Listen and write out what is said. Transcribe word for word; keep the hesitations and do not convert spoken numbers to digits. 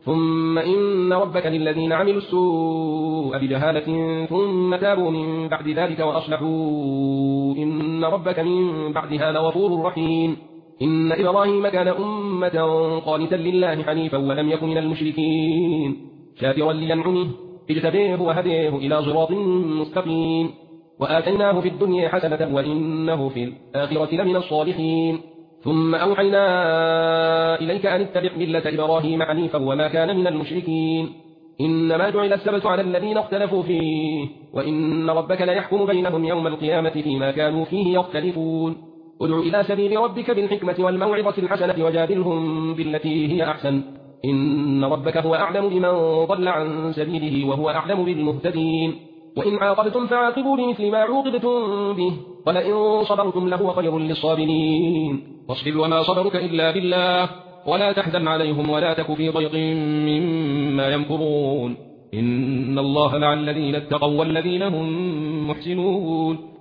ثم إن ربك للذين عملوا السوء بجهالة ثم تابوا من بعد ذلك وأصلحوا إن ربك من بعدها لغفور رحيم. إن إبراهيم كان أمة قانتا لله حنيفا ولم يكن من المشركين شاكرا لأنعمه اجتبيه وهديه إلى صراط مستقيم وآتيناه في الدنيا حسنة وإنه في الآخرة لمن الصالحين. ثم أوحينا إليك أن اتبع ملة إبراهيم حنيفا وما كان من المشركين. إنما جعل السبت على الذين اختلفوا فيه وإن ربك ليحكم بينهم يوم القيامة فيما كانوا فيه يختلفون. ادع إلى سبيل ربك بالحكمة والموعظة الحسنة وجادلهم بالتي هي أحسن إن ربك هو أعلم بمن ضل عن سبيله وهو أعلم بالمهتدين. وإن عاقبتم فعاقبوا بمثل ما عوقبتم به ولئن صبرتم لهو خير للصابرين. واصبر وما صبرك إلا بالله ولا تحزن عليهم ولا تك في ضيق مما يمكرون إن الله مع الذين اتقوا والذين هم محسنون.